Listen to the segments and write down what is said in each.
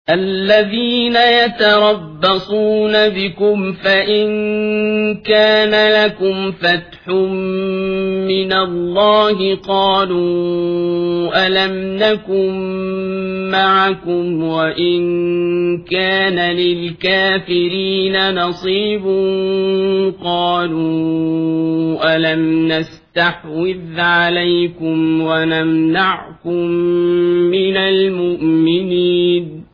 الذين يتربصون بكم فإن كان لكم فتح من الله قالوا ألم نكن معكم وإن كان للكافرين نصيب قالوا ألم نستحوذ عليكم ونمنعكم من المؤمنين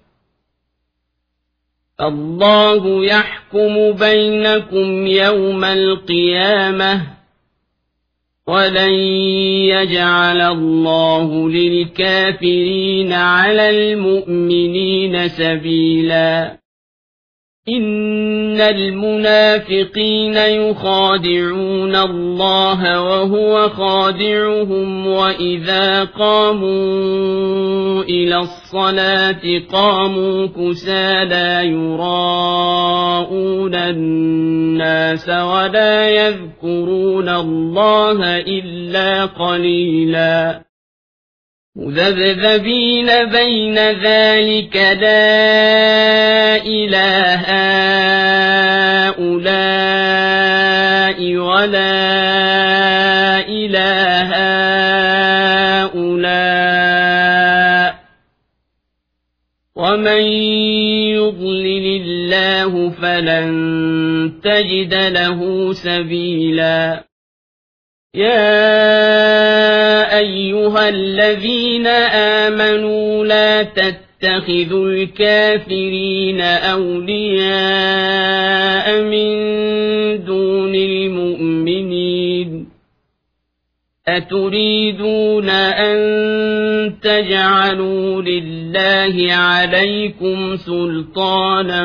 الله يحكم بينكم يوم القيامة ولن يجعل الله للكافرين على المؤمنين سبيلا إن المنافقين يخادعون الله وهو خادعهم وإذا قاموا إلى الصلاة قاموا كسالى يراءون الناس ولا يذكرون الله إلا قليلا مذبذبين بين ذلك لا إله هؤلاء ولا إله هؤلاء ومن يضلل الله فلن تجد له سبيلا يا أيها الذين آمنوا لا تتخذوا الكافرين أولياء من دون المؤمنين أتريدون أن تجعلوا لله عليكم سلطانا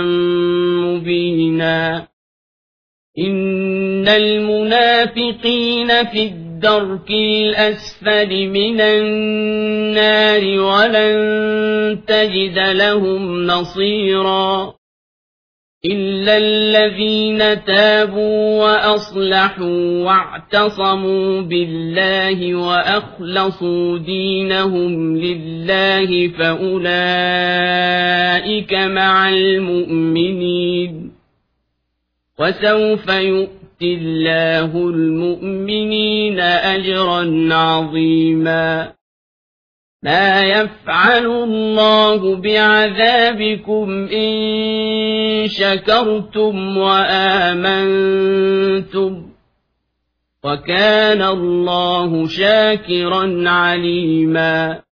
مبينا إن المنافقين في الدرك الأسفل من النار ولن تجد لهم نصيرا إلا الذين تابوا وأصلحوا واعتصموا بالله وأخلصوا دينهم لله فأولئك مع المؤمنين وسوف يؤتي الله المؤمنين أجرا عظيما ما يفعل الله بعذابكم إن شكرتم وآمنتم وكان الله شاكرا عليما